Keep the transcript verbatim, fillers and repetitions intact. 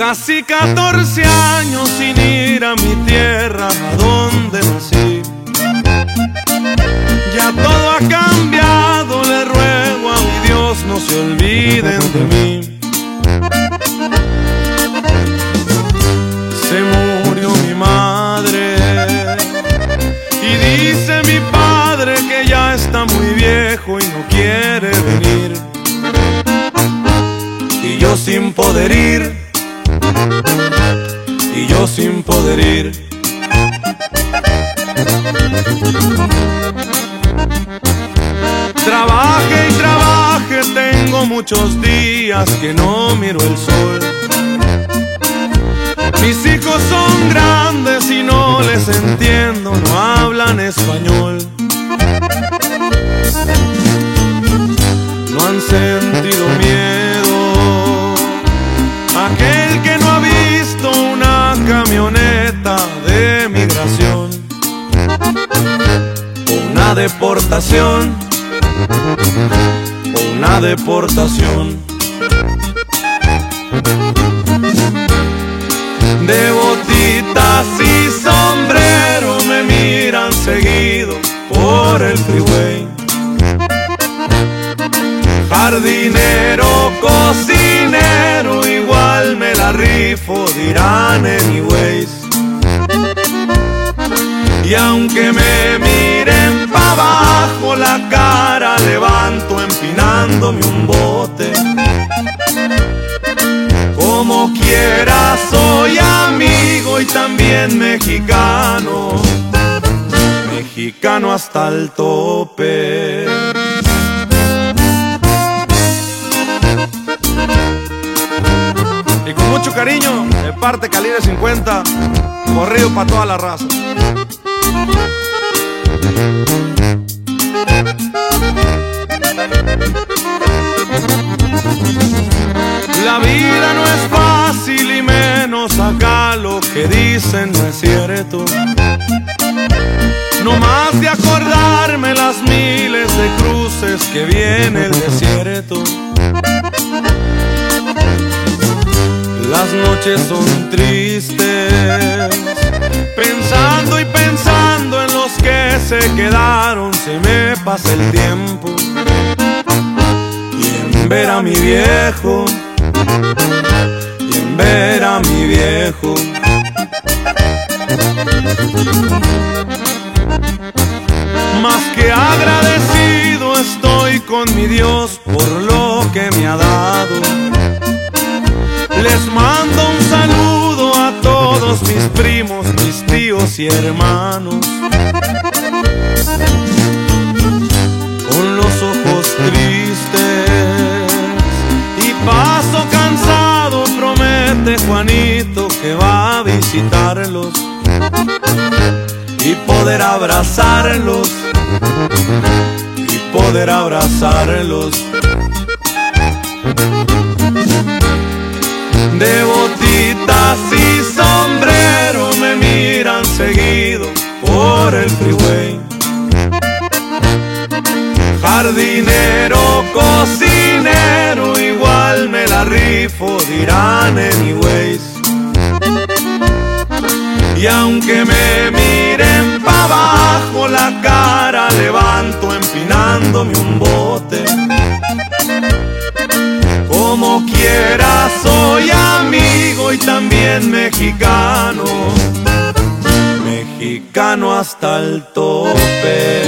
Casi catorce años sin ir a mi tierra, a donde nací. Ya todo ha cambiado, le ruego a mi Dios no se olviden de mí. Se murió mi madre y dice mi padre que ya está muy viejo y no quiere venir. Y yo sin poder ir, y yo sin poder ir. Trabaje y trabaje, tengo muchos días que no miro el sol. Mis hijos son grandes y no les entiendo, no hablan español. No han sentido miedo, aquel que no ha visto una camioneta de migración o una deportación, o una deportación. De botitas y sombrero me miran seguido por el freeway. Jardinero, cocinero, igual me la rifo, dirán anyways. Y aunque me miren pa' abajo, la cara levanto empinándome un bote. Como quiera soy amigo y también mexicano, mexicano hasta el tope. Y con mucho cariño, de parte Calibre cincuenta, corrido pa' toda la raza. La vida no es fácil y menos acá lo que dicen no es cierto. No más de acordarme las miles de cruces que viene el desierto. Las noches son tristes, pensando y pensando en los que se quedaron, se me pasa el tiempo. Y en ver a mi viejo, y en ver a mi viejo. Más que agradecido estoy con mi Dios por lo que me ha dado. Les mando un saludo a todos mis primos, mis tíos y hermanos. Con los ojos tristes y paso cansado, promete Juanito que va a visitarlos y poder abrazarlos, y poder abrazarlos. De botitas y sombrero me miran seguido por el freeway. Jardinero, cocinero, igual me la rifo, dirán anyways. Y aunque me miren pa' abajo, la cara levanto empinándome un bote. Como quiera soy amigo y también mexicano, mexicano hasta el tope.